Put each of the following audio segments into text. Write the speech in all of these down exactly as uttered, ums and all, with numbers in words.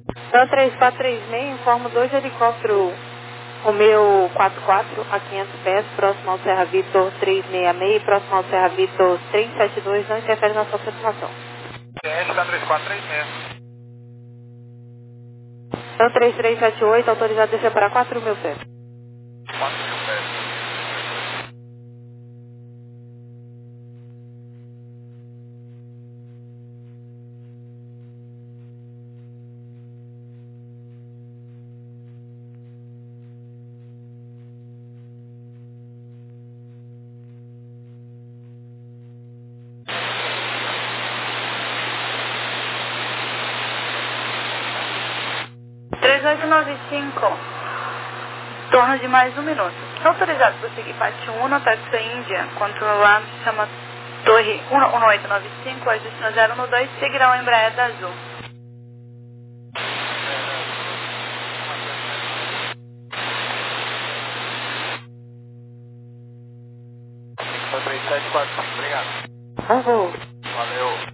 Então três quatro três seis, informo dois helicópteros Romeo quatro quatro a quinhentos pés, próximo ao Serra Vitor trezentos e sessenta e seis, próximo ao Serra Vitor trezentos e setenta e dois, não interfere na sua aproximação. T S da três quatro três seis. Então três três sete oito, autorizado a descer para quatro mil pés. quatro mil pés. três oito nove cinco, torno de mais um minuto. Autorizado para seguir parte um no táxi Índia, controlar, chama Torre um oito nove cinco, ajuste no zero um dois, seguirá o Embraer da Azul. três sete quatro cinco, obrigado. Bom voo. Valeu.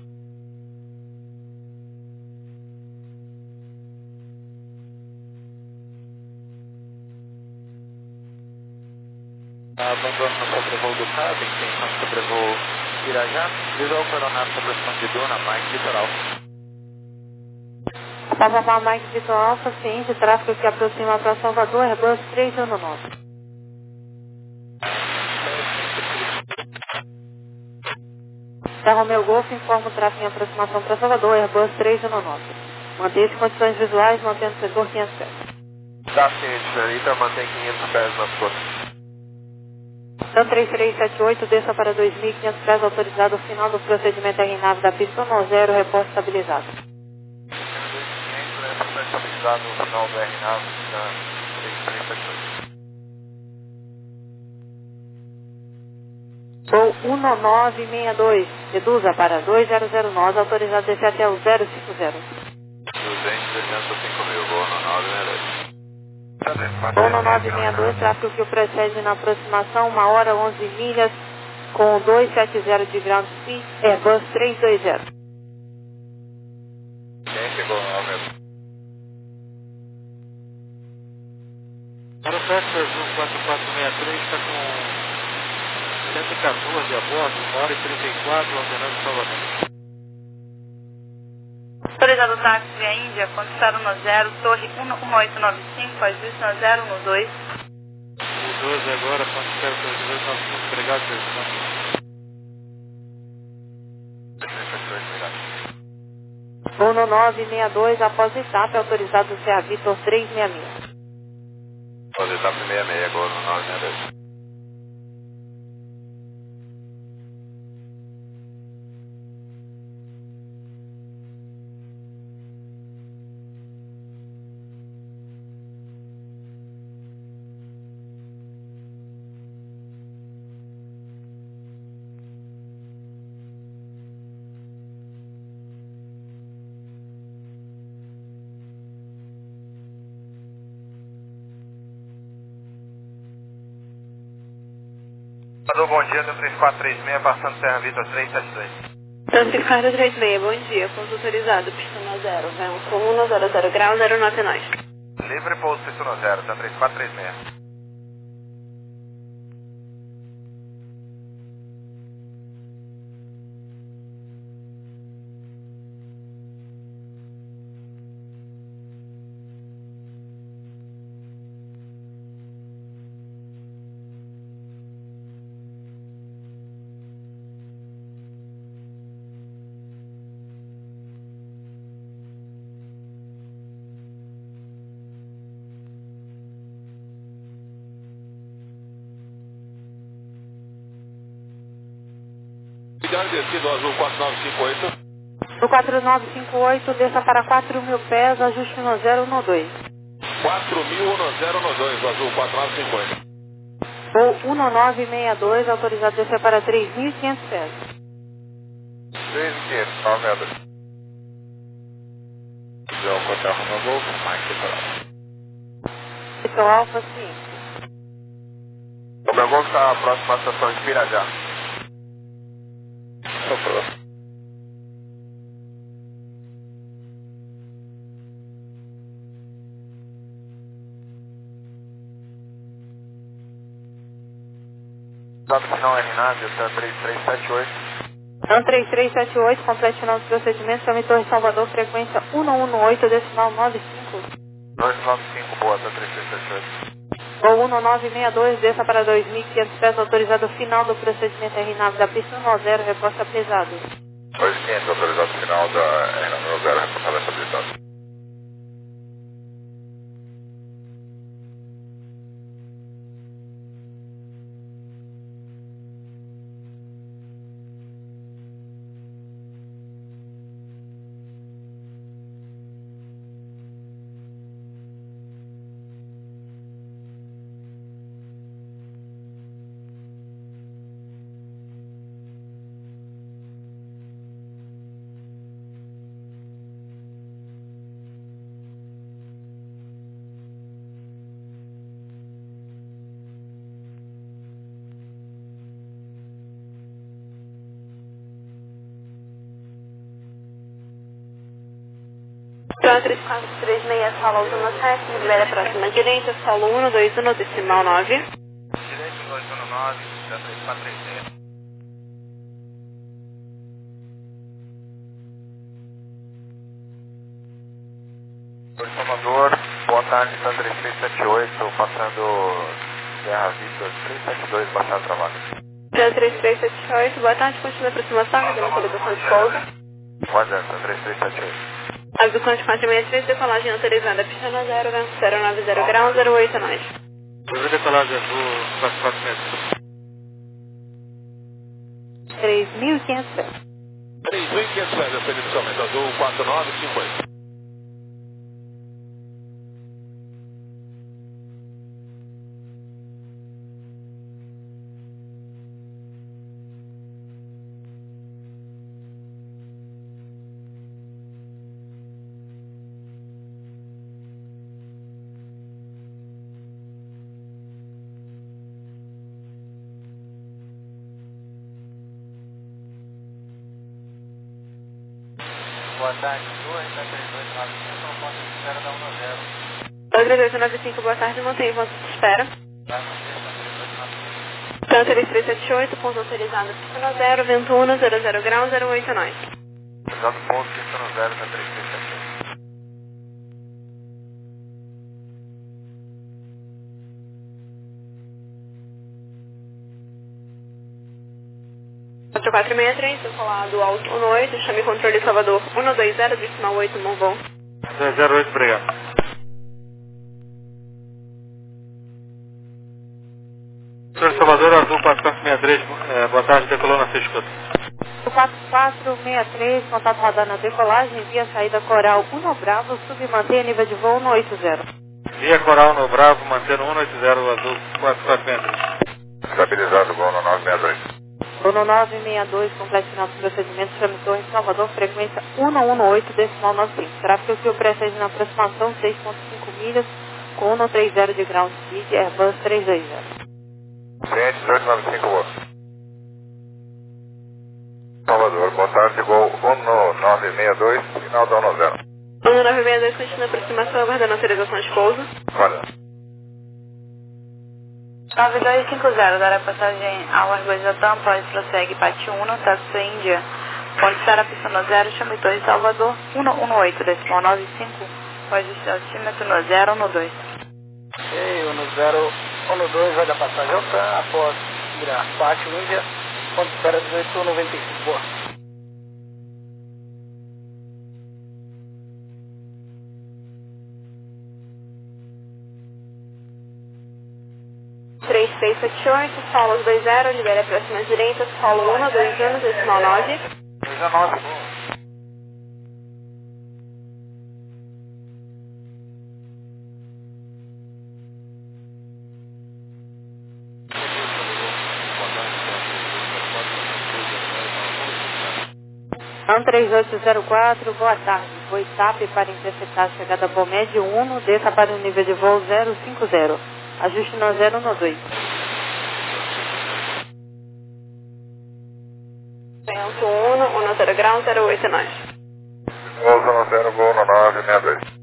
Abandono no sobrevoo do Cabo, intenção de sobrevoo Irajá, visual coronado sobre a ação de Duna, Mike Litoral. Papapá Mike Vitor Alfa, ciente, tráfego que aproxima para Salvador, Airbus três um nove. Da Romeo Golf, informa o tráfego em aproximação para Salvador, Airbus três um nove. Manter-se condições visuais, mantendo o setor quinhentos pés. Tá ciente, senhorita, mantém quinhentos pés nas costas. Então três três sete oito, desça para dois mil e quinhentos pés, autorizado o final do procedimento R nave da pista um zero, reposto estabilizado. dois mil e quinhentos, né, está estabilizado no final do R nave da três três sete oito. Voo um nove seis dois, reduza para dois zero zero nove, autorizado a descer até o zero cinco zero. duzentos e sessenta e cinco mil, voo no nove seis dois. Voo no nove seis dois, tráfego que o precede na aproximação, uma hora onze milhas, com duzentos e setenta de ground speed, Airbus trezentos e vinte. Quem chegou no nove? Aerofoto Azul quatro quatro seis três está com cento e quatorze a bordo, uma hora e trinta e quatro, ordenando Salvador. Autorizado o táxi via Índia, conquistado no zero, torre um oito nove cinco, ajuste no zero um dois. O doze agora, quando espero que os dois nove cinco, obrigado, presidente. Voo no nove seis dois, após etapa, autorizado o Serra Vitor trezentos e sessenta e seis. Pode estar para sessenta e seis agora no nove seis dois. Alô, bom dia, do três quatro três seis, passando Serra Vitor trezentos e setenta e dois. Francisco Carlos trinta e seis, bom dia, pouso autorizado, pista no zero, vamos com um zero zero grau, zero nove nove. Livre pouso pista no zero, tá três quatro três seis. Cuidado descido azul quatro nove cinco oito. No quatro nove cinco oito, desça para quatro mil pés, ajuste no zero um dois. quatro mil no zero no dois, azul quatro nove cinco oito. Voo um nove seis dois, autorizado a descer para três mil e quinhentos pés. três mil e quinhentos, nove seis dois. Então, Hotel Romeo Golf, Mike Litoral. Vitor Alfa, sim. O meu Golf está próximo à estação de Pirajá. Só. Sobe final R nove, Delta três três sete oito. Então três três sete oito, complete final do procedimento, chame Torre Salvador, frequência um um oito, decimal nove cinco. dois nove cinco, boa, Delta três três sete oito. Voo um nove seis dois, desça para dois mil e quinhentos pés, autorizado final do procedimento R nove da pista um zero, reposta pesado. dois mil e quinhentos, autorizado final da R nove um zero, reportada estabilizada. três quatro três seis, solo zona sete, libera próxima direita, solo um dois um, decimal nove. Direito dois um nove, três quatro três seis. Oi, Salvador, boa tarde, Delta três três sete oito, passando Serra Vista três sete dois, baixada travada. Delta três três sete oito, boa tarde, continua a aproximação, dando colocação de pouso. Pode, Delta três três sete oito. Abdução de quatro seis três, decolagem autorizada, pista no zero, zero nove zero grau, zero oito nove. Livre decolagem azul quatro quatro seis. três mil e quinhentos pés. três mil e quinhentos pés, essa inicialmente azul quatro nove cinco oito. Boa tarde, dois três dois nove cinco, no ponto de espera da um zero. três dois nove cinco, boa tarde, mantém ponto de espera. Vai manter, três dois nove cinco. Então três três sete oito, ponto autorizado, pista no zero, vento um, zero zero grau, zero oito nove. Exato ponto, pista no zero, Delta três três sete oito. quatro quatro seis três, decolado alto um oito, chame controle Salvador um dois zero, decimal oito, bom voo. zero oito, obrigado. Senhor Salvador, azul quatro quatro seis três, é, boa tarde, decolou na sua escuta. quatro quatro seis três, contato radar na decolagem, via saída coral um Bravo, submantenha nível de voo um oito zero. Via Coral no Bravo, mantendo um oito zero, azul quatro quatro seis três. Estabilizado, gol no nove seis dois. Dono nove seis dois, complete final do procedimento, chame Torre Salvador, frequência um um oito, decimal nove cinco. Tráfego que precede na aproximação seis ponto cinco milhas, com um três zero de ground speed, Airbus três dois zero. Cliente dois nove cinco, boa. Salvador, boa tarde, gol um nove seis dois, final da um zero. um nove seis dois, continua a aproximação, aguardando autorização de pouso. Olha. nove dois cinco zero, dará passagem ao Airbus Latam, pós prossegue, Pati um, Taxi Índia. Ponte Sara, pista no zero, chame Torre Salvador, um um oito, decimal nove cinco, pode ser altímetro no zero um dois. Ok, um zero um dois, vai dar passagem ao T A M, após virar Pati Índia, ponte espera dezoito noventa e cinco, boa. três três sete oito, solo dois zero, libera a próxima direita, solo um dois anos, decimal nove. dezenove, boa. um três oito zero quatro, boa tarde. Voo TAP para interceptar a chegada Bomed um, desça para o nível de voo zero cinco zero. Ajuste no zero um dois. Vento um, um zero grau, zero oito nove. Gol no zero, gol no nove seis dois.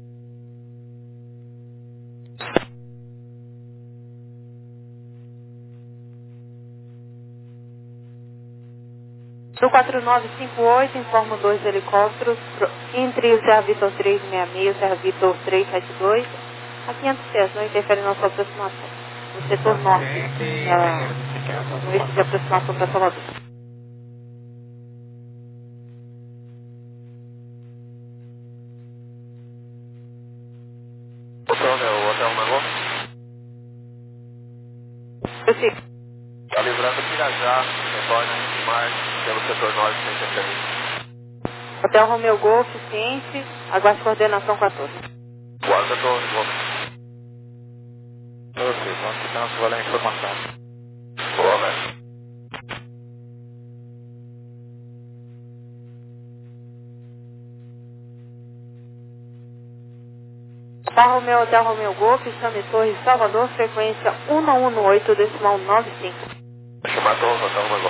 quatro nove cinco oito, informo dois helicópteros entre o Serra Vitor trezentos e sessenta e seis e o Serra Vitor trezentos e setenta e dois a quinhentos pés, não interfere na sua aproximação. No setor norte, da, no eixo de aproximação para Salvador. Hotel, né? O Hotel Mango? Eu sigo. Está livrando Pirajá, retorna em março, pelo setor norte, sem interferência. Hotel Romeu Golf, ciente, aguarde coordenação quatorze. Guarda Torre, Golf. Ok, vamos ficar com valendo a informação. Boa, velho. Hotel Romeu, Hotel Romeu Golf, Chame Torre, Salvador, frequência um um oito, decimal nove cinco. Chamar Torre, Hotel Mango.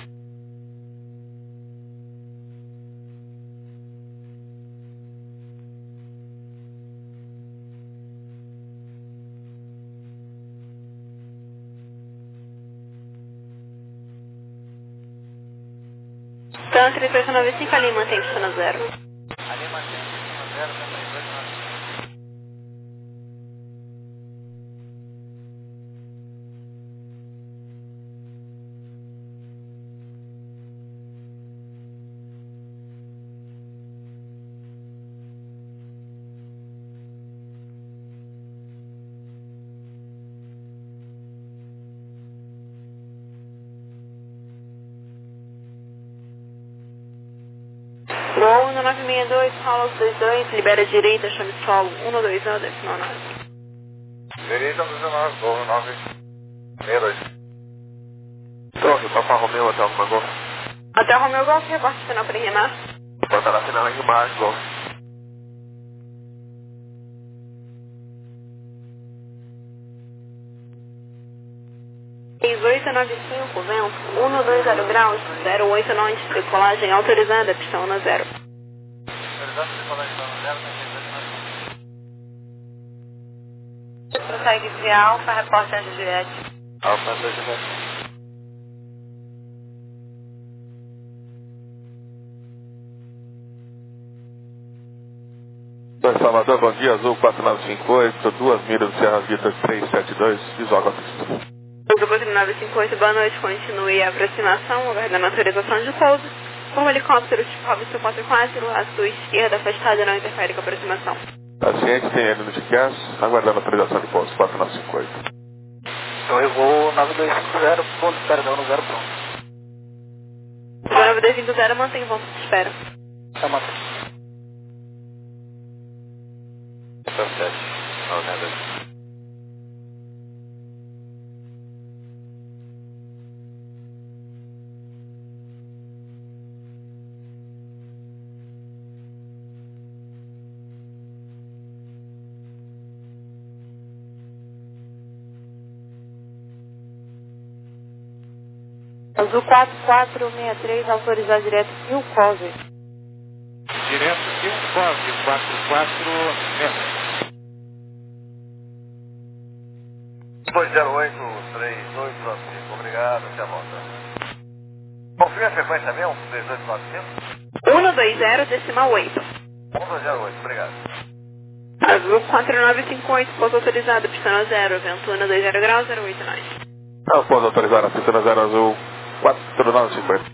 Então, três oito nove cinco, ali mantém pistão zero. Ali mantém pistão zero, três oito nove cinco. Gol um nove seis dois, Paulo dois dois, libera a direita, chame solo um dois zero, decimal nove. Direita dezenove, Gol nove seis dois. Torre, Papa Romeu, Hotel Mango. Até o Romeu Golf, reporte final para Rimar. Bota na final em março, Golf. seis oito nove cinco, vento, um dois zero graus, zero oito nove, decolagem autorizada, pistão na zero. Autorizado decolagem pistão zero, três oito nove cinco. Prossegue de Alfa, reporte antes de Juliette. Alfa dois Juliette. Salvador, bom dia, Azul quatro nove cinco oito, duas milhas do Serra Vitor trezentos e setenta e dois, visual a pista. Azul quatro nove cinco oito, boa noite, continue a aproximação, aguardando a autorização de pouso. Como helicóptero tipo Robinson quatro quatro, a sua esquerda afastada não interfere com a aproximação. Paciente tem N no G C A S, aguardando a autorização de pouso quatro nove cinco oito. Então eu vou nove dois cinco zero, ponto, perdão, no zero pronto. nove dois cinco zero, mantém ponto de espera. Tá, mantém. sete. Não, nada. Azul quatro quatro seis três, autorizar direto Rio Cove. Direto Rio Cove, quatro quatro seis. dois zero oito três dois Francisco, obrigado, até a volta. Confirme a frequência mesmo, três dois nove cinco? um dois zero, decimal oito. um dois zero oito, obrigado. Azul quatro nove cinco oito, pouso autorizado, pistão zero, vento um dois zero graus, zero oito nove. Ah, pouso autorizado, pista na zero Azul quatro nove cinco oito.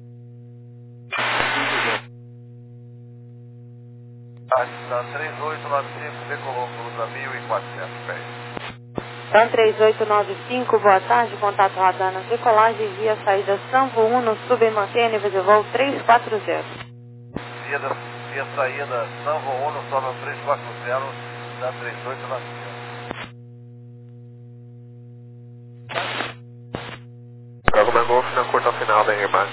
Está três oito nove cinco, decolou cruza mil e quatrocentos pés. Então, três oito nove cinco, boa tarde, contato radar na decolagem via saída Sanvo um, no submanter, nível de voo três quatro zero. Via, da, via saída Sanvo um, no solo três quatro zero, da três oito nove cinco. Trago meu golfe na curta final da Irmã.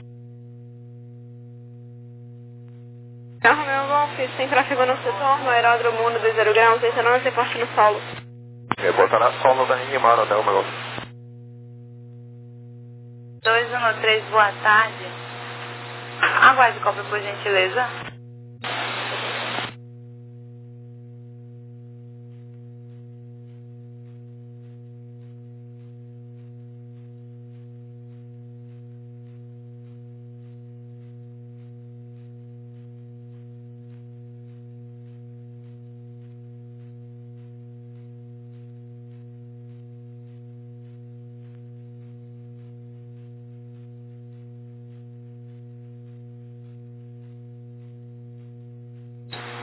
Carro meu Golf, sem tráfego no setor, no aeródromo um dois zero graus, dezenove, reporte no solo. Eu vou botar na solo da Rimar, Hotel Mango. dois um três, boa tarde. Aguarde cobra, por gentileza.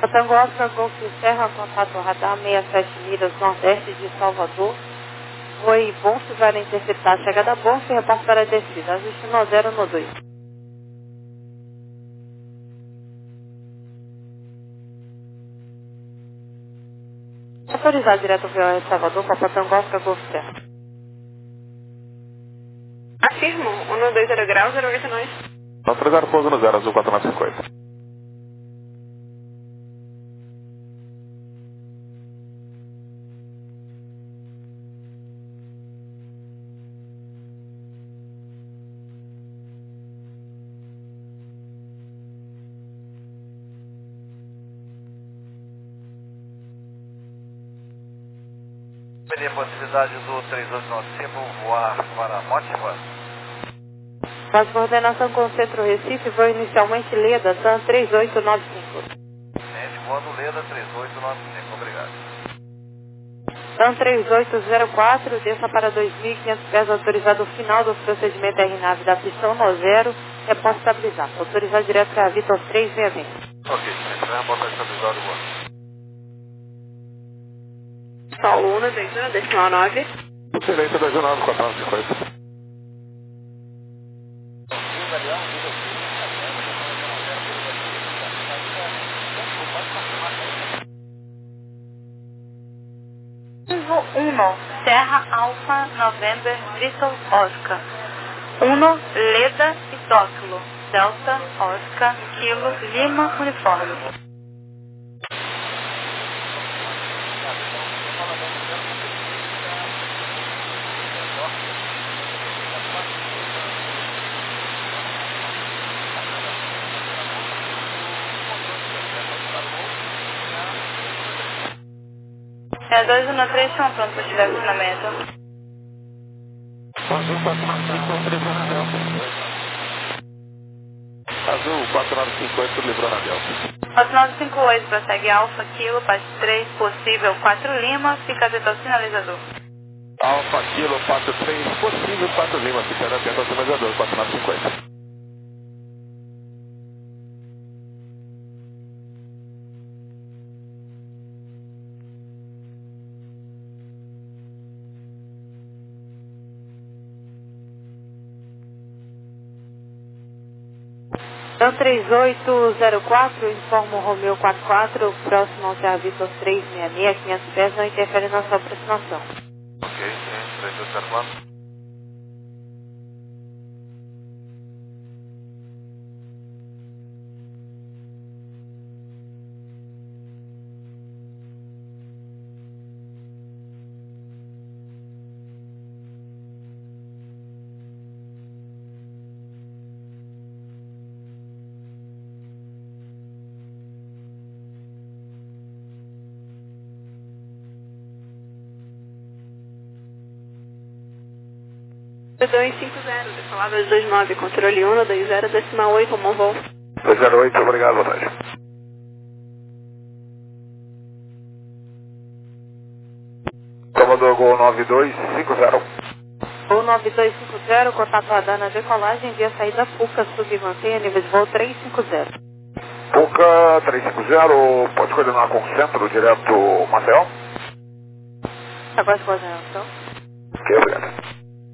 Tango Oscar Golf Serra, contato radar sessenta e sete milhas nordeste de Salvador. Oi, bom se vai interceptar a chegada bom se reporte para a descida. Ajuste no zero no dois. Autorizado direto V O S Salvador, Papa Tango Oscar Golf Serra. Afirmo, um dois zero graus, zero oito nós. Autorizado pouso no zero azul quatro nove cinco oito. Teria a possibilidade do três oito nove cinco voar para Motiva? Faz coordenação com o Centro Recife, voo inicialmente Leda, T A M três oito nove cinco. Gente, voando Leda três oito nove cinco, obrigado. T A M três oito zero quatro, desça para dois mil e quinhentos pés, autorizado o final do procedimento R nave da pistão no zero, reposto estabilizado. Autorizado direto para a Vitor três seis zero. Ok, gente, vai reportar estabilizado o voando. Paulo um dois um, decimal nove. Excelência dois nove quatro nove cinco oito. um, Serra Alfa November Bristol Oscar. um, Leda e Tóquilo. Delta Oscar Kilo Lima Uniforme. É dois um três, estão pronto para tirar o estacionamento. Azul quatro nove cinco oito, livrou na Delta. quatro nove cinco oito, prossegue Alfa Kilo, parte três, possível quatro Lima, fica atento ao sinalizador. Alfa Kilo quatro três, possível quatro Lima, fica atento ao sinalizador quatro nove cinco oito. T A M três oito zero quatro, informo Romeu quatro quatro, próximo ao Serra Vitor três seis seis, quinhentos pés, não interfere na sua aproximação. Ok, gente, três oito zero quatro. dois cinco zero, palavras dois nove, controle um dois zero, decimal oito, como voo. dois zero oito, obrigado, boa tarde. Comandou Gol nove dois cinco zero. Gol nove dois cinco zero, contato radar na decolagem, via saída Puca, submantenha nível de voo três cinco zero. Puca três cinco zero, pode coordenar com o centro direto Maceió? Agora de coordenação. Ok, obrigado.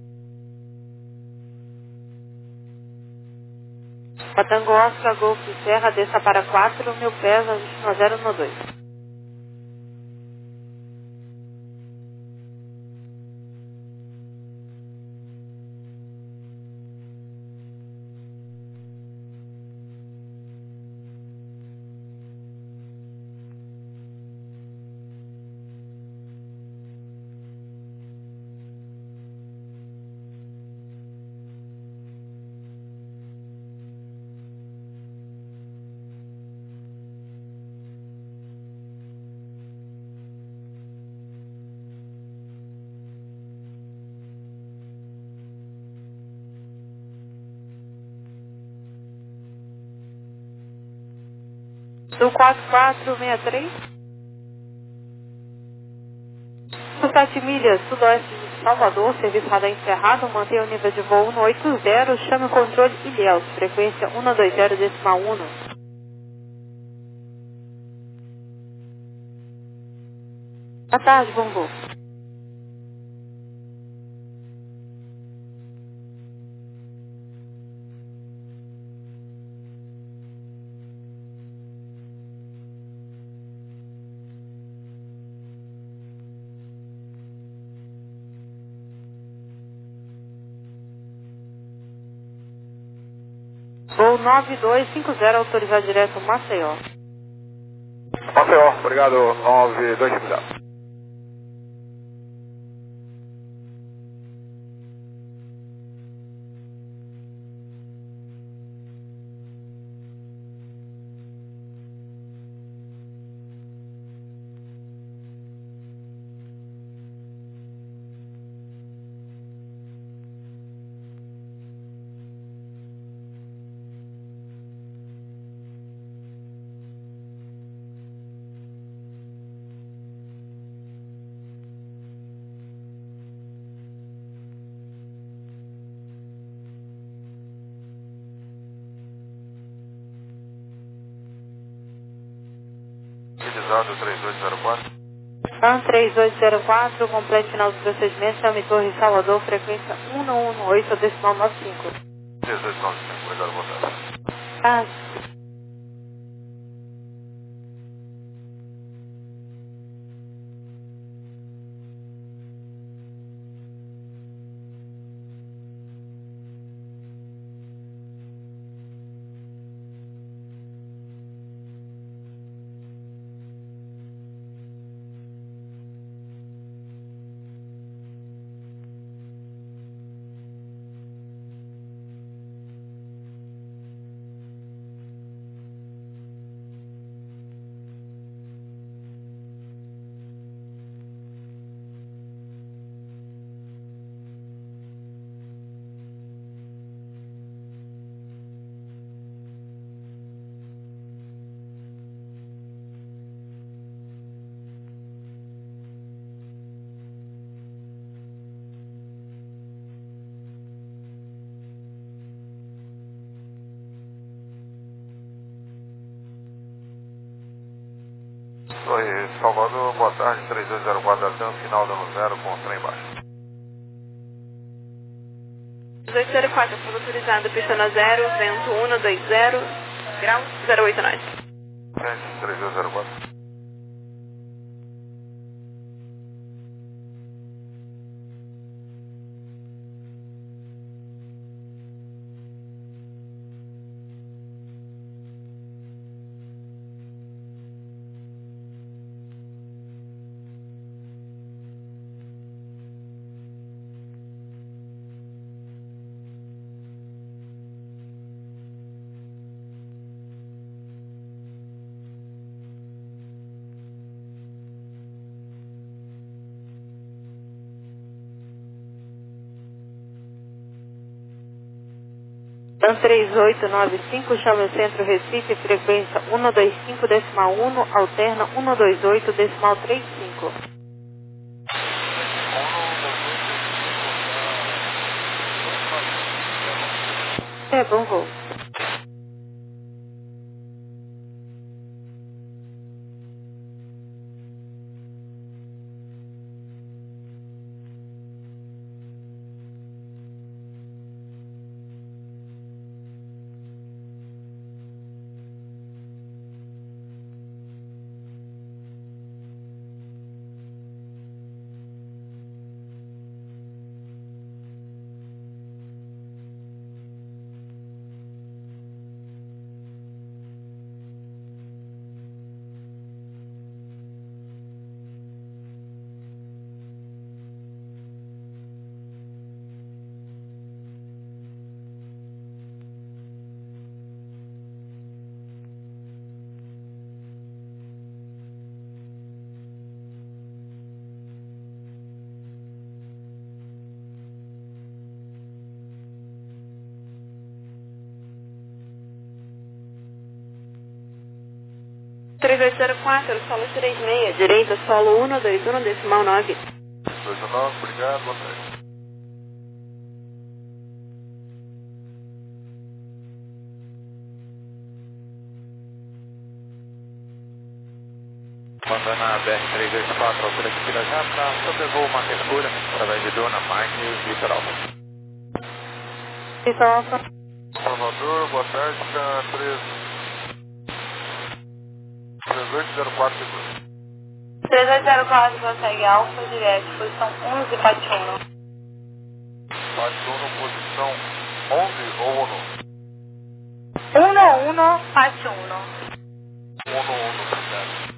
Tango Oscar Golf Serra, desça para quatro mil pés, ajuste no zero no dois. Do quatro quatro seis três. sete milhas, sudoeste de Salvador, serviço radar encerrado, mantenha o nível de voo um oito zero, chame o controle Ilhéus, frequência um dois zero decimal um. Boa tarde, bom voo. Voo nove dois cinco zero, autorizado direto Maceió. Maceió, obrigado, nove dois cinco zero. Utilizado três dois zero quatro. PAN três dois zero quatro, completo final do procedimento, Selmi Torre, Salvador, frequência um um um oito, decimal nove cinco. três dois nove cinco, obrigado, boa tarde. Ah, Oi, Salvador, boa tarde, três dois zero quatro, até o final dando zero com o trem baixo. dois zero quatro, fundo autorizado, pista na zero, vento um dois zero, grau zero oito nove. Frente, três dois zero quatro. PAN três oito nove cinco, chama Centro Recife, frequência um dois cinco, decimal um, alterna um dois oito, decimal trinta e cinco. É, bom voo. três dois zero quatro, solo três seis, direita, solo um dois um, decimal nove. dois um nove, obrigado, boa tarde. Mandando a B R trezentos e vinte e quatro, altura de Pirajá, para sobrevoo uma escura, através de Duna, Mike, Vitor Alfa. Vitor Alfa. Salvador, boa tarde, tá três oito zero quatro dois. três oito zero quatro, consegue Alfa, direto, posição onze, Pati um. Pati um, posição onze ou um? um um, Pati um. um um, obrigado.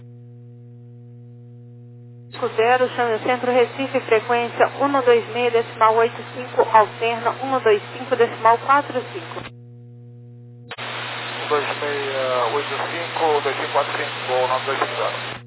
zero, chame o centro Recife, frequência um dois seis, decimal oitenta e cinco, alterna um dois cinco, decimal quarenta e cinco. um dois seis oito cinco, dois cinco quatro cinco, nove dois cinco zero.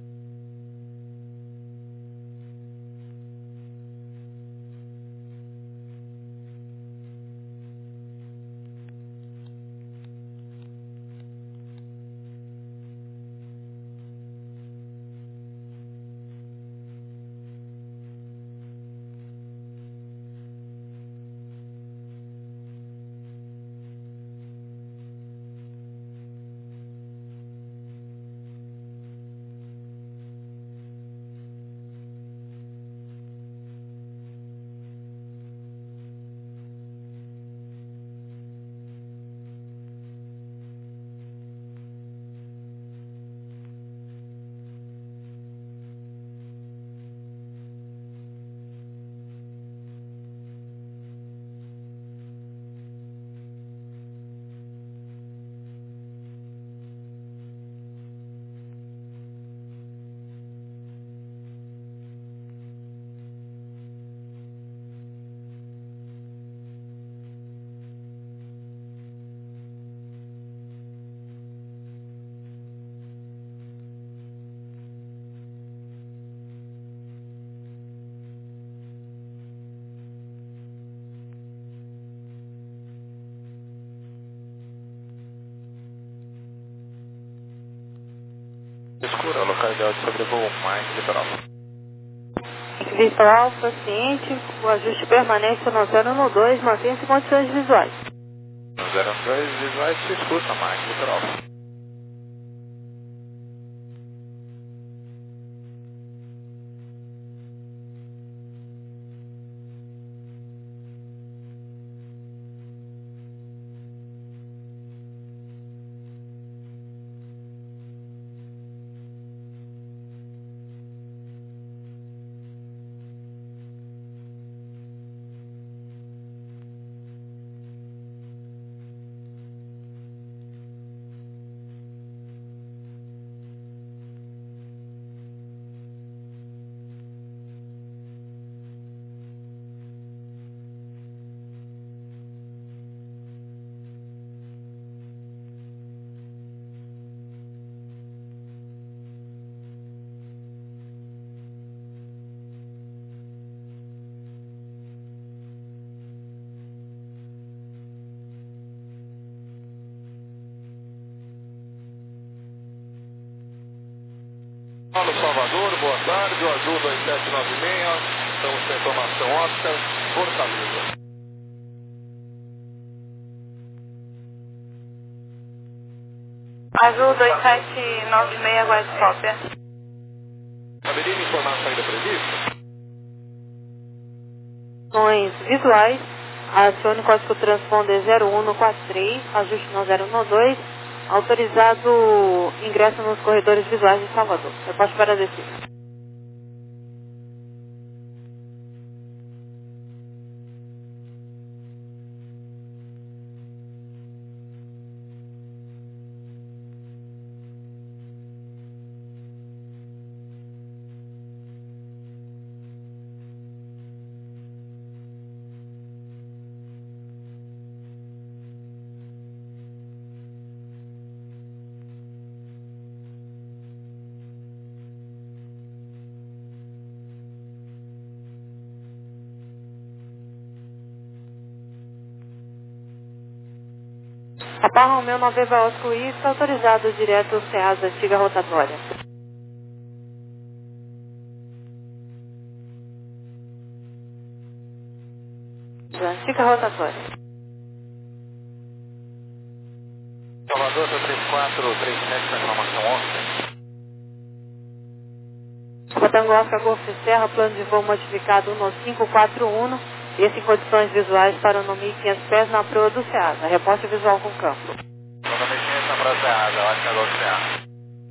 Escura, local ideal de sobrevoo, Mike, Vitor Alfa. Vitor Alfa, ciente, o ajuste permanece no zero um dois, mantenha-se em condições visuais. No zero um dois, visuais se escuta, Mike, Vitor Alfa. Paulo Salvador, boa tarde, o Azul dois sete nove seis, estamos com informação óptica, Fortaleza. Azul dois sete nove seis, aguarde cópia. Haveria informação ainda prevista? Ações visuais, acione o código transponder zero um quatro três, ajuste no zero um dois, autorizado ingresso nos corredores visuais de Salvador. Eu posso para descer. Papa Romeu nove Osco Isca, autorizado direto Ceasa, antiga rotatória. Antiga rotatória. Salvador, três quatro três sete, com informação óptica. Tango Oscar Golf Serra, plano de voo modificado um cinco quatro um, esse em condições visuais para o mil e quinhentos pés na proa do Ceasa. Reporte visual com campo. mil e quinhentos na proa do Ceasa, Oscar Golf Serra.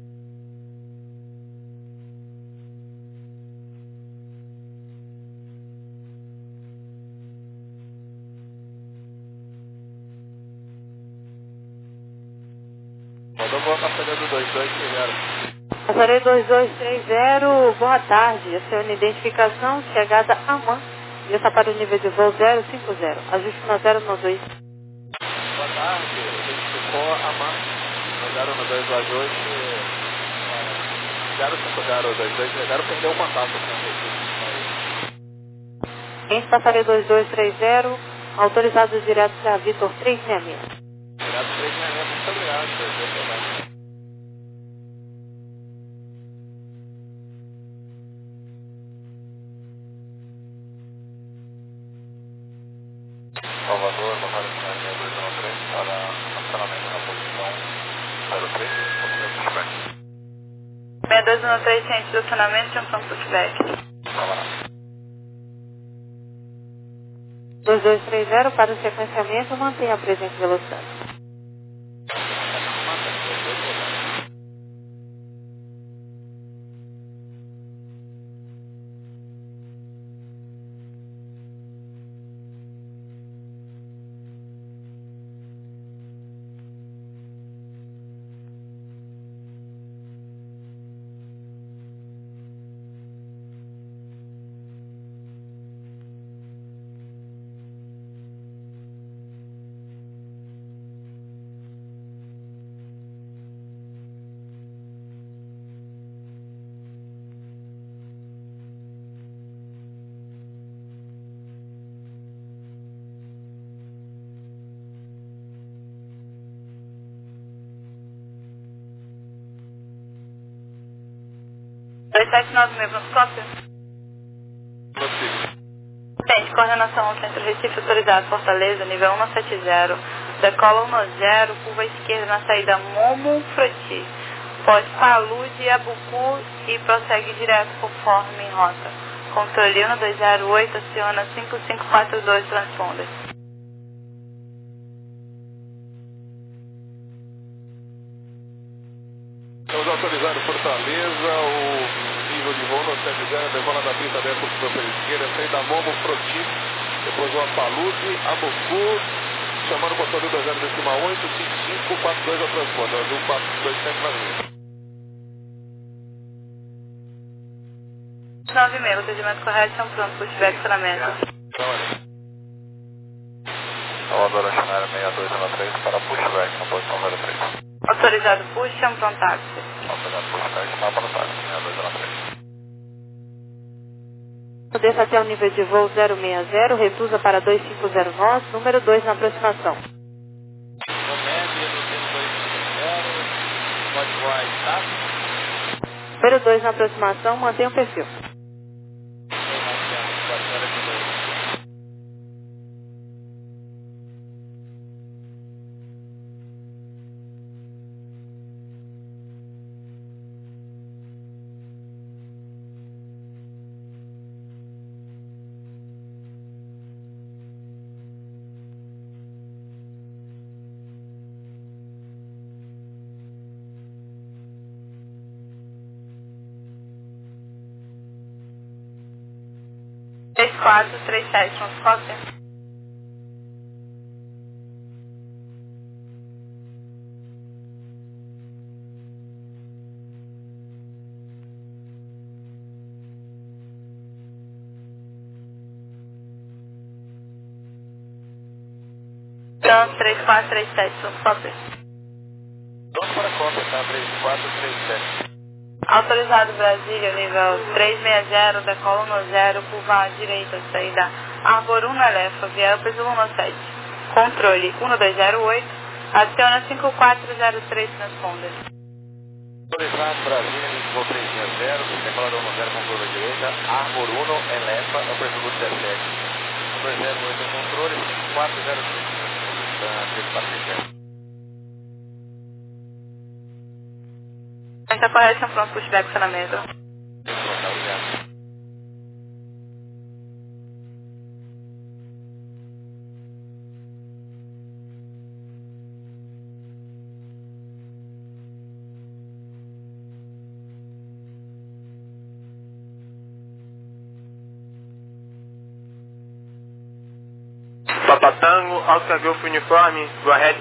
Mandou boa passageiro do dois dois três zero. Passageiro dois dois três zero, boa tarde. Essa é a identificação, chegada a M A N. E está para o nível de voo zero cinco zero. Ajuste na zero no dois. Boa tarde, identificou a M A N zero no dois dois dois, zero cinco zero dois dois três zero, perdeu o contato com o registro. Quem passageiro dois dois três zero, autorizado direto para Vitor trezentos e sessenta e seis. Direto trezentos e sessenta e seis, muito obrigado, dois dois três zero. Salvador, Batalha de Marinha dois um três para acionamento na posição zero três, você pushback. seis dois um três, ciente do acionamento, junção pushback. dois dois três zero, para o sequenciamento, mantenha a presente velocidade. dois sete nove seis, pronto, cópia. Gente, coordenação ao Centro Recife autorizado, Fortaleza, nível um sete zero, decola um zero, curva esquerda na saída Momo Froti, pós Palude e Abucu e prossegue direto conforme em rota. Controle um dois zero oito, aciona cinco cinco quatro dois, transponder. Estamos autorizados Fortaleza, o nível de voo no sete zero, decola da pista aberta por pela esquerda, saída Momo Froti, depois o Apalude, Abucu, chamando o controle dois zero decimal oito, cinco cinco quatro dois ao transponder, azul quatro dois sete vazio. nove e meio, atendimento correto, são pronto, pushback, acionamento. Salvador, Oceanário seis dois um três para pushback na posição zero três. Autorizado push, é um pronto táxi. Autorizado pushback, mapa no táxi, seis dois um três. Desça até o nível de voo zero seis zero, retusa para dois cinco zero nove, número dois na aproximação. Número dois na aproximação, mantenha o perfil. três quatro três sete, vamos cópia. Então, três quatro três sete, vamos cópia. Pronto para cópia, tá? três quatro três sete. Autorizado Brasília, nível três seis zero, decola um zero, curva à direita, saída Arbor um na Elefa, via Upers um sete. Controle um dois zero oito, aciona cinco quatro zero três, transponder. Autorizado Brasília, nível três seis zero, decola um zero com curva à direita, Arbor um, Elefa, Upers dezessete. um dois zero oito, controle cinco quatro zero três, três quatro três sete. Essa correção, pronto, pushback, acionamento. Obrigado. Papa Tango, Oscar Golf Uniforme, go ahead.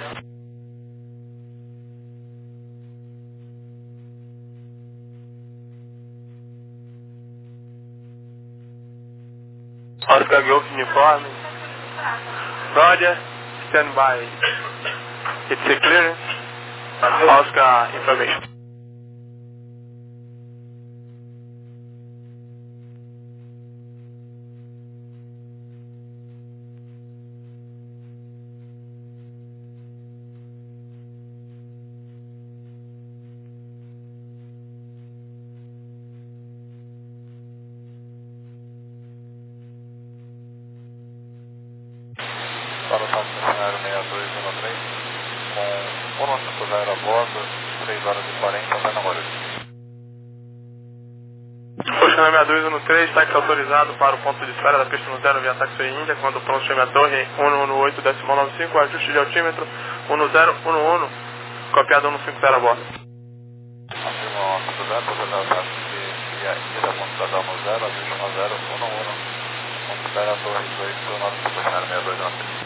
Oscar Golf Uniforme, Roger, stand by. It's a clearance, Oscar information. Para o táxi cenário seis dois um três, com um cinco zero a bordo, três horas e quarenta, vai na hora. Oceano seis dois um três, táxi autorizado para o ponto de espera da pista no zero via táxi Índia, quando pronto chame a torre um um oito decimal nove cinco, ajuste de altímetro um zero um um, copiado um cinco zero a bordo. Afirma um cinco zero, autorizado a táxi via ida ponto cidadão um zero, ajuste um zero um um, ponto de espera a torre dois nove cinco, cenário seis dois um três.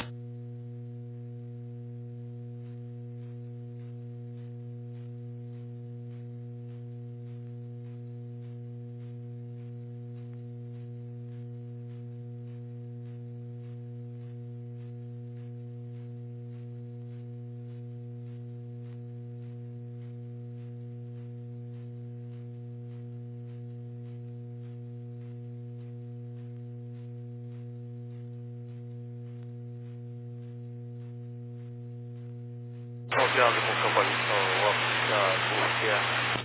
Confiando com o campanista, o Oscar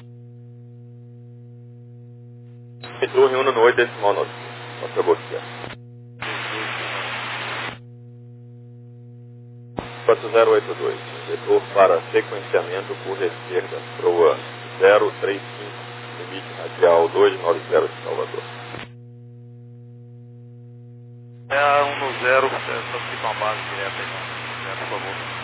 Golf. Torre um no oito decimal nove, Oscar Golf. quatro zero oito dois, vetor para sequenciamento por esquerda, proa zero três cinco, limite radial dois nove zero de Salvador. É um no zero, só fica uma base direta aí, não, por favor.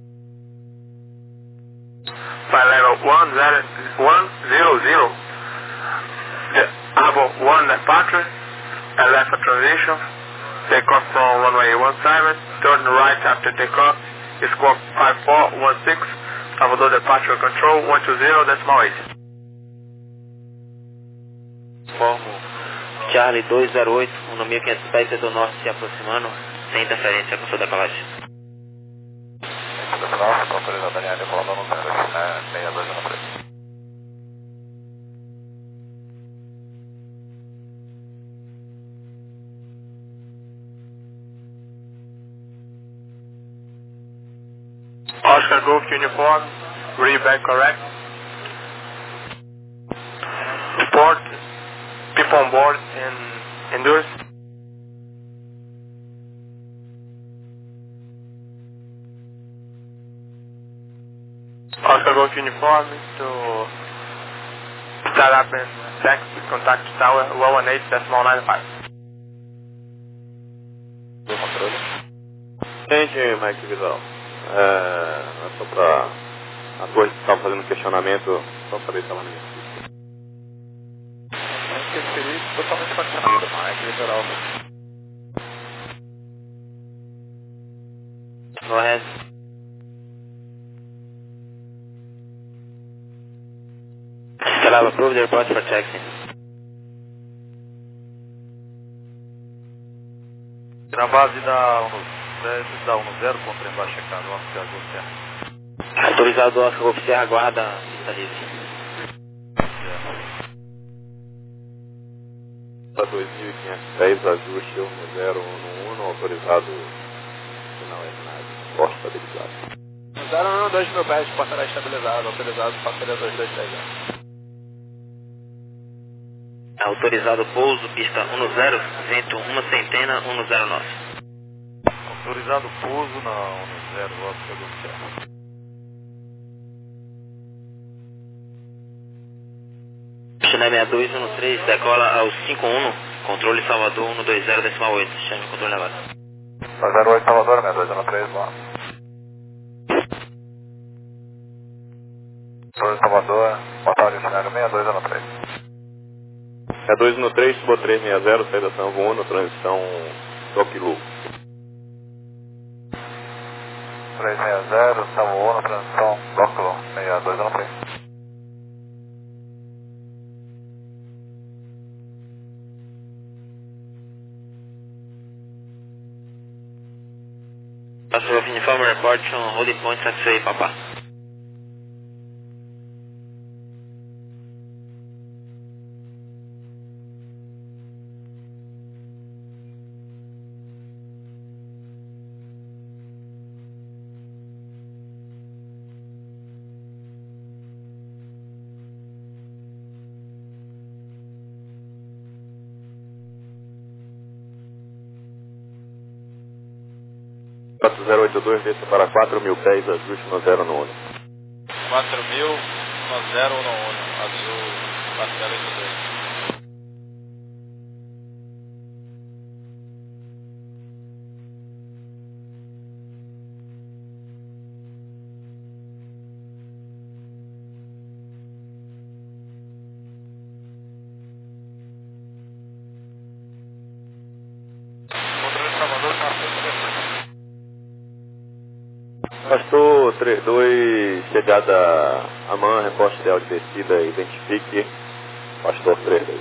Flight level one zero one zero zero, the Avo one departure, and left for transition, take off from runway one seven, turn right after takeoff, squawk five four one six, Salvador departure control one two zero decimal eight. Formo Charlie dois zero oito, um mil e quinhentos pés, setor norte se aproximando, sem interferência com sua decolagem. Nossa, autorizado Daniel, falando no zero seis dois um três. Oscar Golf Uniform, read back correct. Report, people on board and endures. Oscar Golf Uniform to start up and taxi, contact tower one one eight decimal nine five. Do controle? Gente, Mike Vidal, é, só para a torre que estava fazendo questionamento, só para ver se estava na minha pista. Não interferir totalmente condicionado, Mike Litoral. Go ahead. Still approved the report for taxi. Na base da um zero, contra embaixo checado, Oscar Golf Serra. Autorizado Oscar Golf Serra, aguarda pista livre. dois mil e quinhentos pés, ajuste um zero um um, autorizado final é nada, porta estabilizado. zero um dois mil pés, porta estabilizado, autorizado passaria dois dois três. Autorizado pouso, pista um zero, vento uma centena, um zero nove. Autorizado pouso na um zero, Oscar Golf Serra. China seis dois um três, decola ao cinco um, controle Salvador um dois zero decimal oito, chame controle elevado. zero oito Salvador, seis dois um três, lá. Controle Salvador, motor de cenário seis dois um três. seis dois um três, Subo três seis zero, saída São Juan, transição Toquilu. três seis zero, Salvo Uno, transição, bloco seis dois um três. Pastor of Uniform report on holding point X-ray, Papa. quatro zero oito dois, desça para quatro mil pés, ajuste no zero no Uno. quatro mil no zero no Uno, azul quatro zero oito dois. Pastor trinta e dois, chegada a man, reposte ideal de descida, identifique. Pastor trinta e dois.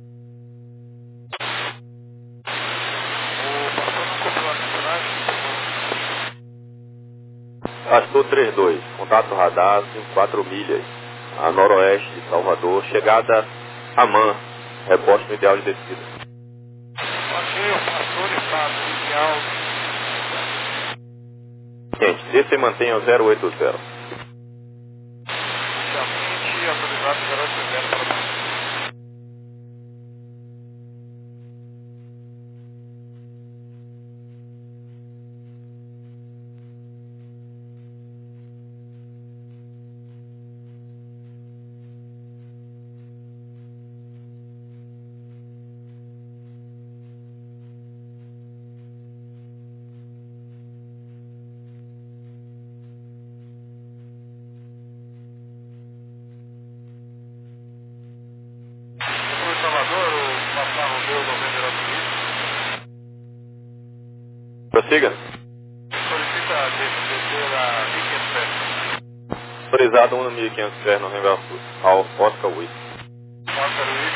Pastor trinta e dois, contato radar, cinquenta e quatro milhas, a noroeste de Salvador, chegada a man, reposte ideal de descida. Ok, o pastor está no ideal. Gente, desça e mantenha o zero oito zero. Inicialmente, autorizado zero oito zero para baixo. Prossiga. Solicita descer a Wittgenstein. Autorizado um mil e quinhentos pés no Rengal Sul, ao Oscar Witt. Oscar Witt,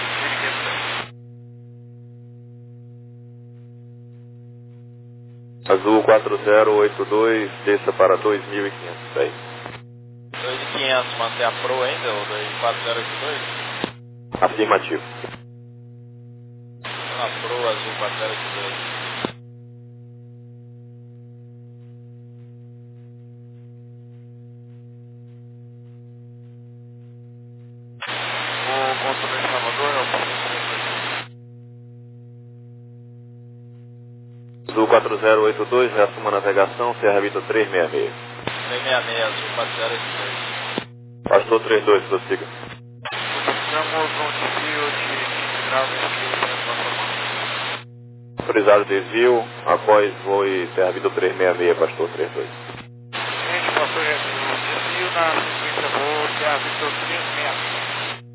Wittgenstein. Azul quatro zero oito dois, desça para dois mil e quinhentos pés. dois mil e quinhentos, mantém a Pro ainda, ou dois quatro zero oito dois? Afirmativo. Na Pro, azul quatro zero oito dois. Azul quatro zero oito dois, reassuma a navegação, Serra Vitor trezentos e sessenta e seis. trezentos e sessenta e seis, azul quatro zero oito dois. Pastor trinta e dois, prossiga. Buscamos um desvio de grau de esquerda para transformar. Autorizado desvio, após voe Serra Vitor trezentos e sessenta e seis, Pastor trinta e dois. Gente, pastor, desvio na sequência voo Serra Vitor trezentos e sessenta e seis.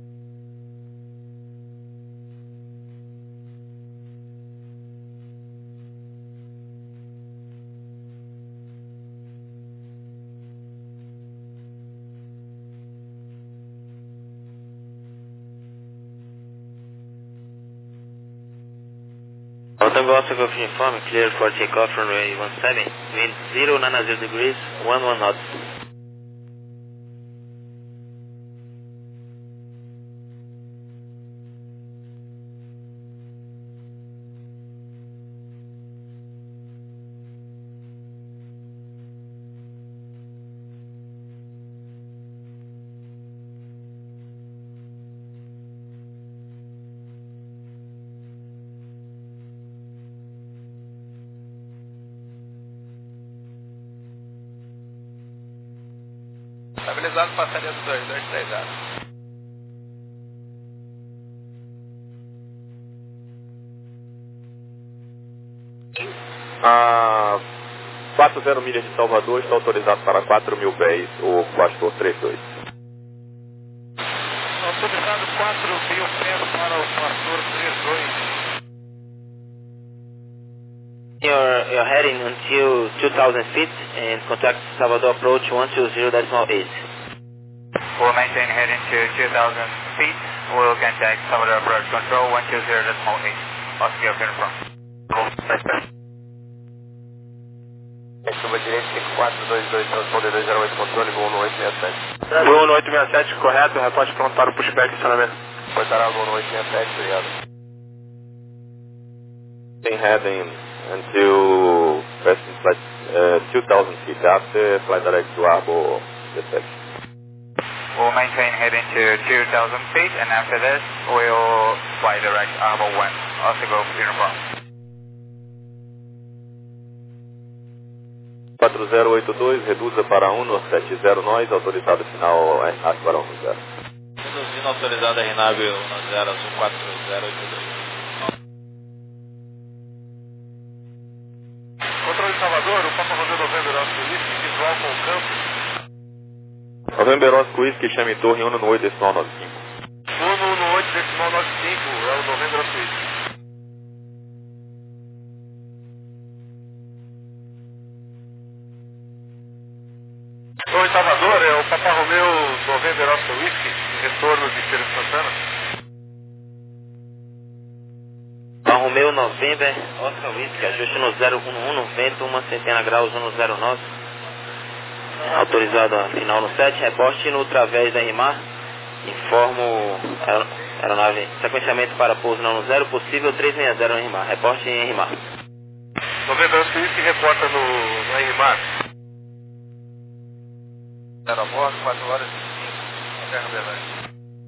Tango Oscar Golf Uniform, clear for takeoff runway one seven, wind zero nine zero degrees, one one knots. Estabilizado, passaria do dois dois três zero. A quatro milhas de Salvador está autorizado para quatro mil pés, o Pastor trinta e dois. Autorizado quatro mil pés para o Pastor trinta e dois. Your you're heading until two thousand feet and contact Salvador approach one two zero decimal eight. We'll maintain heading to two thousand feet. We'll contact Salvador approach control one two zero decimal eight. Oscar confirm. Suba direito, cinco quatro dois dois, transponder dois zero oito, controle, voo no oito seis sete. Voo no oito seis sete, correto, reporte pronto para o pushback e estacionamento. Portará voo no oito seis sete, obrigado. Heading until passing flight uh, two thousand feet after flight direct to Arbo dezessete. We'll maintain heading to two thousand feet and after this we'll fly direct Arbo one. Also go uniform. quatro zero oito dois, reduza para um sete zero nós, autorizado final R N A V para um zero. Reduzindo autorizado R N A V um zero azul quatro zero oito dois. Controle de Salvador, o Papa Romeu November Oscar Whisky, visual com o campo. November Oscar Whisky, chame torre um no oito decimal nove cinco. um no oito decimal nove cinco, é o November Oscar Whisky. Oi, Salvador, é o Papa Romeu November Oscar Whisky, retorno de Feira de Santana. Romeu November, Oscar Whisky, ajuste no zero um um, vento uma centena graus um zero nove. Autorizado a final no sete, reporte no través da R M A. Informo aeronave, sequenciamento para pouso não no zero, possível três seis zero em R M A, reporte em R M A. November Oscar Whisky reporta no, no R M A. Zero a bordo, quatro horas e cinco, Terra Belém.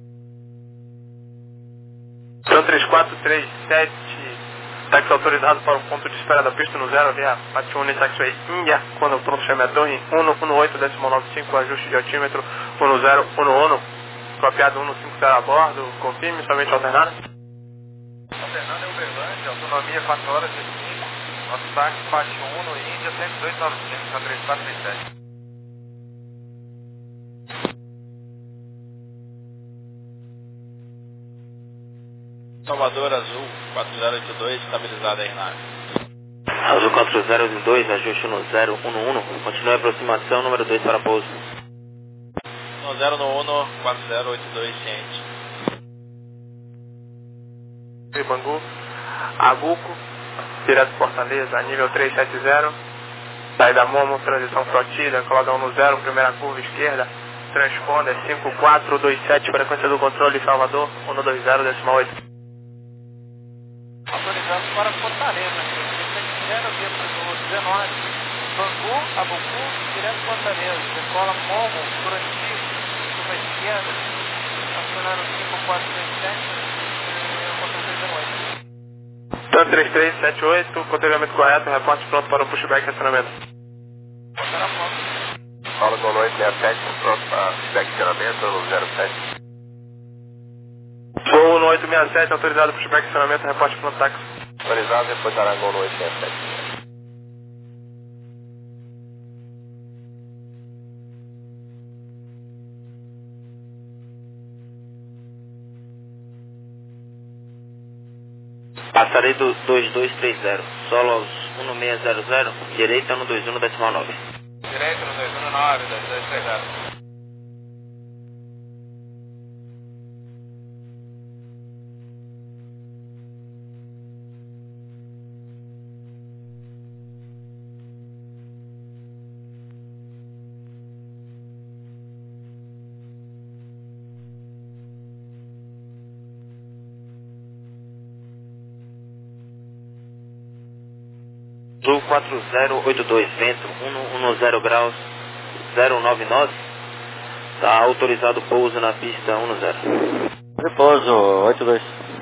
São três quatro três sete, táxi autorizado para o ponto de espera da pista no zero, via Matiune Taxiway Índia, quando pronto chame a torre, um no oito decimal nove cinco, ajuste de altímetro, um zero um um, copiado um cinco zero a bordo, confirme, somente alternada. Alternada é Uberlândia, autonomia quatro horas e cinco, nosso táxi parte um no Índia, cento e dois novecentos, são três quatro três sete. Salvador Azul quatro zero oito dois, estabilizada a R N A V. Azul quatro zero oito dois, ajuste no zero um um, continue a aproximação, número dois para pouso. No zero no um, quatro zero oito dois, ciente. Bangu, Aguco, direto Fortaleza, nível trezentos e setenta, saída Momo, transição Flotilha, cladão no zero, primeira curva esquerda, transponder cinco quatro dois sete, frequência do controle Salvador, um dois zero decimal oito. Autorizado para Fortaleza, zero vírgula dezenove, Bangu, Abucu, direto Fortaleza, decola Momo, por aqui, curva esquerda, acionando cinco quatro três sete, controle três zero oito. Tanto três três sete oito, controlhamento correto, reporte pronto para o pushback e estacionamento. Será pronto. Fala com noite, seis sete, pronto para pushback e estacionamento, no zero sete. Voo no oito seis sete, autorizado para pushback e estacionamento, reporte pronto táxi. Autorizado, depois dará gol no oito seis sete. Passarei do dois dois três zero, solo aos um seis zero zero, direita no dois um decimal nove. Direito no dois um nove, dois dois três zero. Azul quatro zero oito dois, vento um zero graus zero nove nove, está autorizado pouso na pista um zero. Repouso oito dois.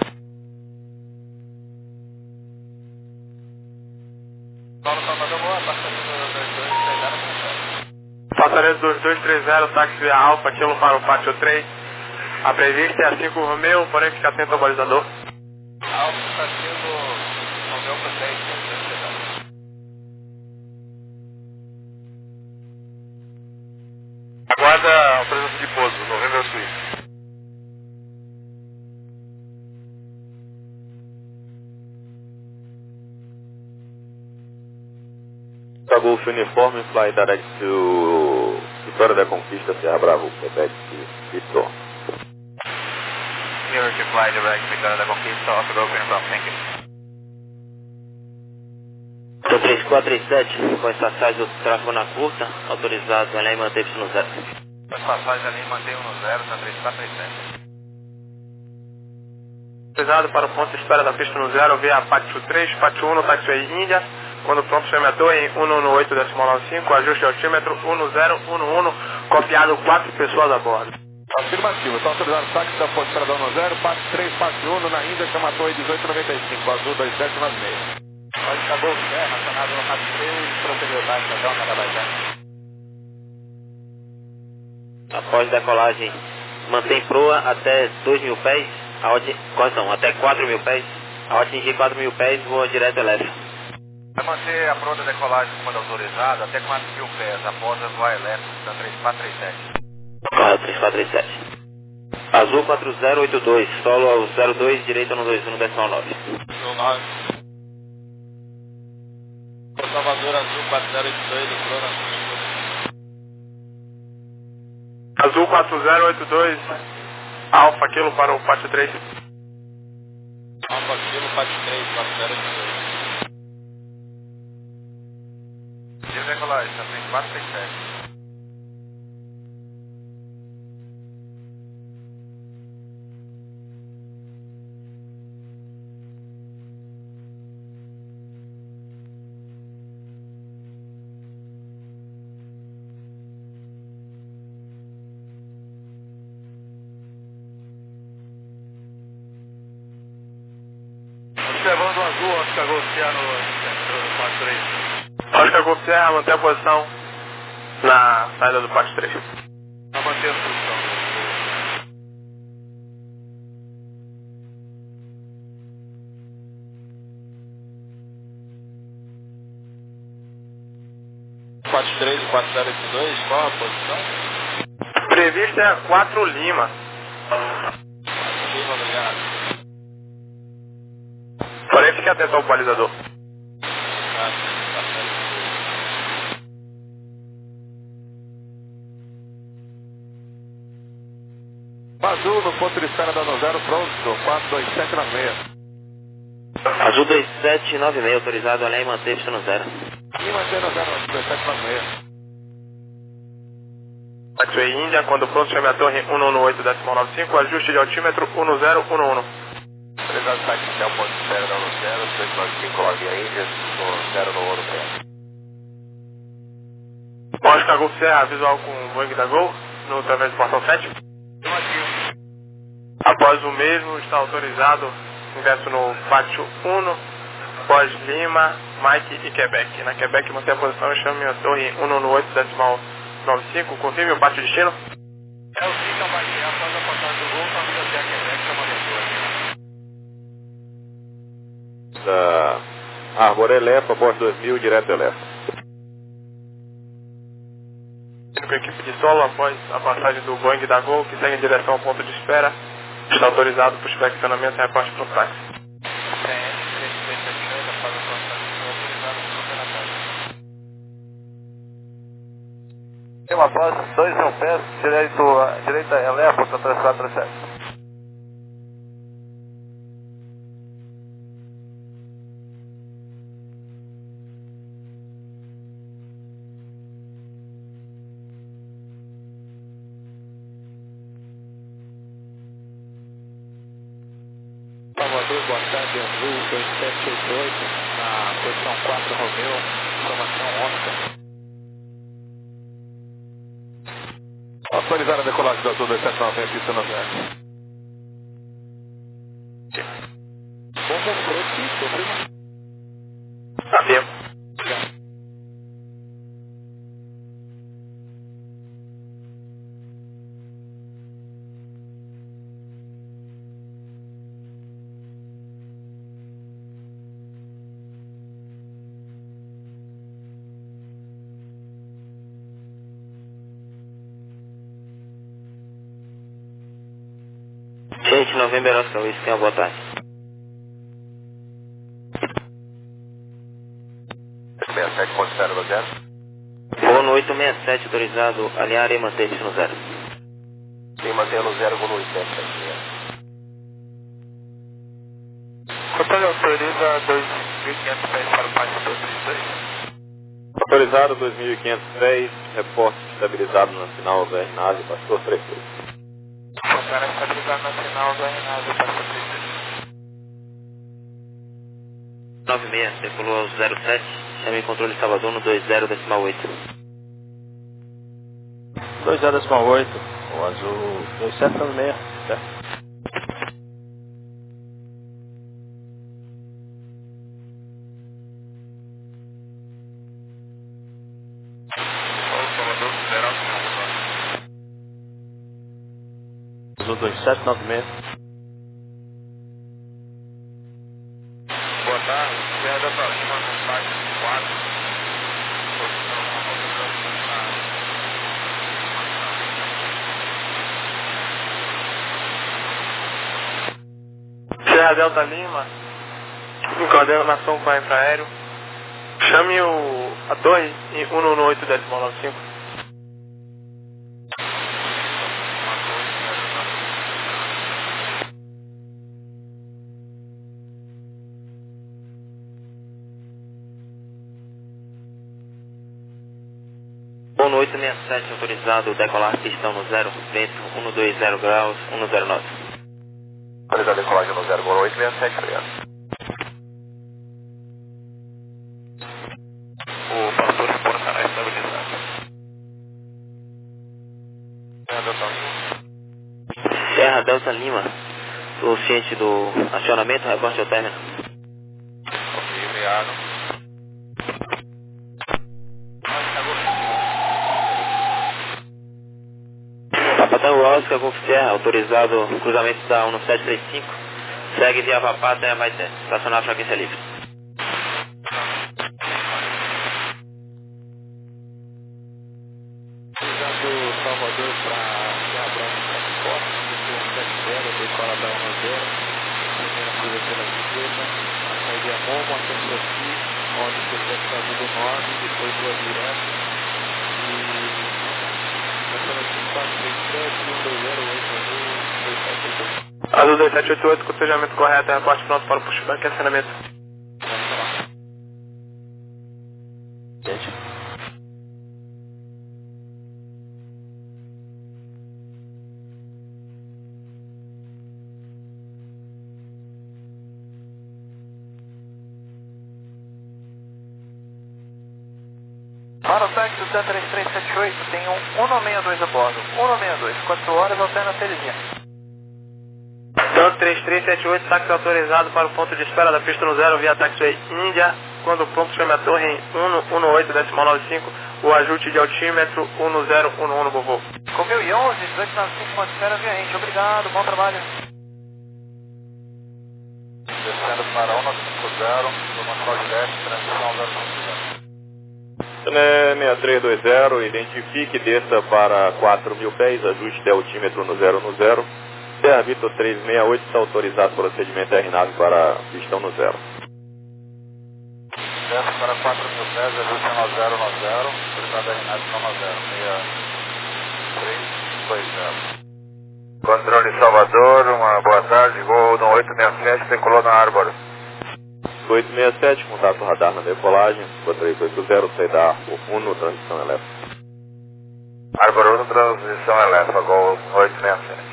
Paulo Salvador, boa, passarinho dois dois três zero. Passaredo dois dois três zero, táxi via Alfa, Kilo para o pátio três. A prevista é a cinco Romeu, porém fica atento ao balizador. Alfa, passarinho Romeu para três, Aguarda a presença de pouso, November Suíça. Golf Uniforme, fly direct to Vitória da Conquista, Serra Bravo, Quebec, Vitor. New York, fly direct Vitória da Conquista, Oscar Golf Uniforme, thank you. Então três quatro três sete, com as passagens do tráfego na curta, autorizado, além manteve-se no zero. As passagens ali mantém no zero, tá três quatro três sete. Autorizado para o ponto de espera da pista no zero, via Pátio três, Pátio um, Taxiway Índia. Quando pronto, chame a torre em cento e dezenove decimal noventa e cinco, ajuste de altímetro um zero um um, copiado quatro pessoas a bordo. Afirmativo, está autorizado o táxi da ponte de espera da um zero, Pátio três, Pátio um, na Índia, chama a torre dezoito noventa e cinco, azul dois sete nove seis. Pode ficar Golf Serra, acionado no Pátio três, prosseguiu táxi até o Cadabaixé. Após decolagem, mantém proa até dois mil pés, ao ati- correção, até quatro mil pés. Ao atingir quatro mil pés, voa direto elétrico. Vai manter a pronta decolagem comando autorizado até quatro mil pés, após a voa elétrica, da três quatro três sete. Correto, três quatro três sete. Azul quatro zero oito dois, solo ao zero dois, direito no dois um, decimal nove. nove. Salvador Azul quatro zero oito dois, entrou na Azul quatro zero oito dois, Alfa Kilo para o Pátio três. Alfa Kilo, Pátio três, quatro zero oito dois. Dia decolagem, tá três quatro três sete. Observando o azul, Oscar Golf Serra no centro do Pátio três. Oscar Golf Serra, mantém a posição na saída do Pátio três. Vai manter a posição. Pátio três, quatro zero oito dois, qual a posição? Prevista é quatro Lima. Lima, obrigado. Porém, fique atento ao balizador. Azul no ponto de espera da um zero, pronto, quatro dois sete nove seis. Azul dois sete nove seis, autorizado, além manteve-se no zero. E mantém no zero, dois sete nove seis. Taxiway Índia, quando pronto, chame a torre cento e dezenove decimal noventa e cinco, ajuste de altímetro um zero um um. Autorizado táxi até o ponto de espera da um zero, dois nove cinco, Login Índia, no zero no ouro pé. Oscar Golf Serra, visual com o Boeing da Gol, no através do portão sete. Após o mesmo, está autorizado ingresso no Pátio um, pós Lima, Mike e Quebec. Na Quebec, mantém a posição e chame a torre cento e dezenove decimal noventa e cinco, confirme o pátio destino. É o cinco a baixar após a passagem do gol, família até a Quebec, chama a Da Arbor Elefa, Bordo dois mil, direto Elefa. Com a equipe de solo, após a passagem do Boeing da Gol, que segue em direção ao ponto de espera, está autorizado para o inspecionamento e reporte para o táxi. Tem uma voz, dois um pés, direito, direita Elefa, três quatro três sete. Salvador, boa tarde, Azul dois sete oito oito, na posição quatro Romeu, informação Oscar. Autorizar a decolagem do Azul dois sete nove, pista no zero. Bom, bom, pronto, Tá tempo. Gente, November Oscar Luiz, tenha boa tarde. sessenta e sete, ponto zero, zero. Voo no oito seis sete, autorizado alinhar e manter isso no zero. E manter no zero, voo no oito sete sete. Controle autoriza dois mil e quinhentos pés para o Pátio dois três dois. Autorizado dois mil e quinhentos pés, reporte estabilizado na final da aeronave, Pastor três dois. Controle estabilizado na final da aeronave, Pastor três dois. nove seis, decolou ao zero sete, chame controle Salvador no dois zero decimal oito. dois zero decimal oito, o azul dois sete nove seis, certo? Azul dois sete nove seis. Boa tarde, Serra da Lima, no Pátio quatro. Serra Delta Lima, em coordenação com a infraéreo. Chame o, a torre em cento e dezoito decimal noventa e cinco. Voo no oito seis sete, autorizado decolar pistão no zero, vento cento e vinte graus, cento e nove. Autorizado decolagem no zero, voo no oito seis sete, obrigado. O pastor reportará estabilizado. Serra Delta Lima. Serra Delta Lima, estou ciente do acionamento, reporte ao término. Ok, obrigado. Capitão Oscar, Golf Serra, autorizado cruzamento da um sete três cinco, segue via Vapá até Abaité, estacionar a frequência livre. Obrigado, Salvador, para Serra Branca Transporte, um sete zero, decola da um zero, primeira curva pela esquerda, a saída é Momo, até Sofi, onde o projeto está vindo nove, depois rua direto, e Azul dois sete oito oito, cotejamento correto, reporte pronto para o pushback e acionamento. Gente. Para o táxi da três três sete oito, tem um cento e sessenta e dois a bordo. cento e sessenta e dois, quatro horas, alterna Terezinha. Então, três três sete oito, táxi autorizado para o ponto de espera da pista no zero via taxiway Índia. Quando pronto, chame a torre em cento e dezenove decimal noventa e cinco, o ajuste de altímetro cento e onze no voo. Com mil e onze, dezoito noventa e cinco, ponto de espera via Índia. Obrigado, bom trabalho. Descendo para cento e cinquenta, tomando Código dez, transição zero cinco. seis três dois zero, identifique e desça para quatro mil pés, ajuste de altímetro no zero no zero. Serra Vitor três seis oito, está autorizado procedimento R nave para pistão no zero. Desce para quatro mil pés, ajuste no zero no zero, autorizado R nave no zero, seis três dois zero. Controle Salvador, uma boa tarde, voo no oito seis sete, decolou na Arbor. oito seis sete, contato radar na decolagem, três oito zero, saída Arbor um, transição elétrica. Arbor um, transição elétrica, gol oito seis sete.